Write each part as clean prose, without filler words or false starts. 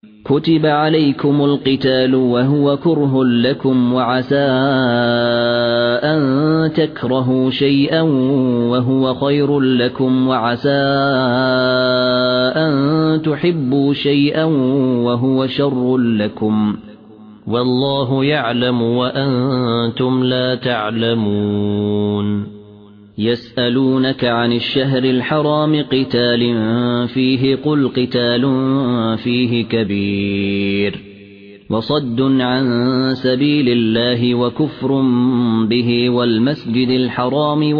كتب عليكم القتال وهو كره لكم وعسى أن تكرهوا شيئا وهو خير لكم وعسى أن تحبوا شيئا وهو شر لكم والله يعلم وأنتم لا تعلمون يسألونك عن الشهر الحرام قتال فيه قل قتال فيه كبير وصد عن سبيل الله وكفر به والمسجد الحرام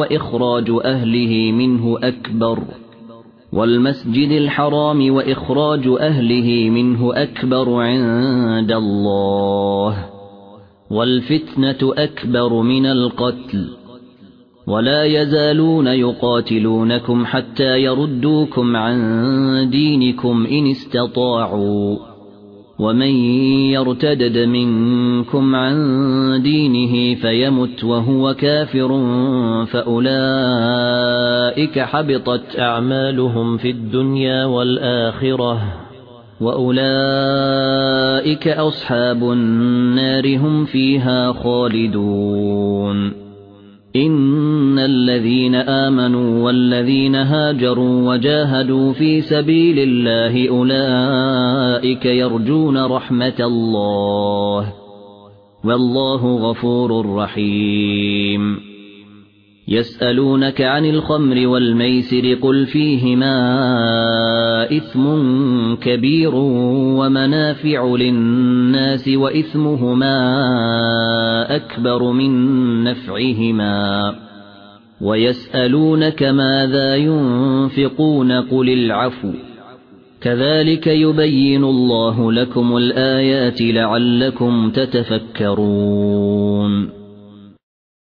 وإخراج أهله منه أكبر عند الله والفتنة أكبر من القتل ولا يزالون يقاتلونكم حتى يردوكم عن دينكم إن استطاعوا ومن يرتدد منكم عن دينه فيمت وهو كافر فأولئك حبطت أعمالهم في الدنيا والآخرة وأولئك أصحاب النار هم فيها خالدون إن الذين آمنوا والذين هاجروا وجاهدوا في سبيل الله أولئك يرجون رحمة الله والله غفور رحيم يسألونك عن الخمر والميسر قل فيهما إثم كبير ومنافع للناس وإثمهما أكبر من نفعهما ويسألونك ماذا ينفقون قل العفو كذلك يبين الله لكم الآيات لعلكم تتفكرون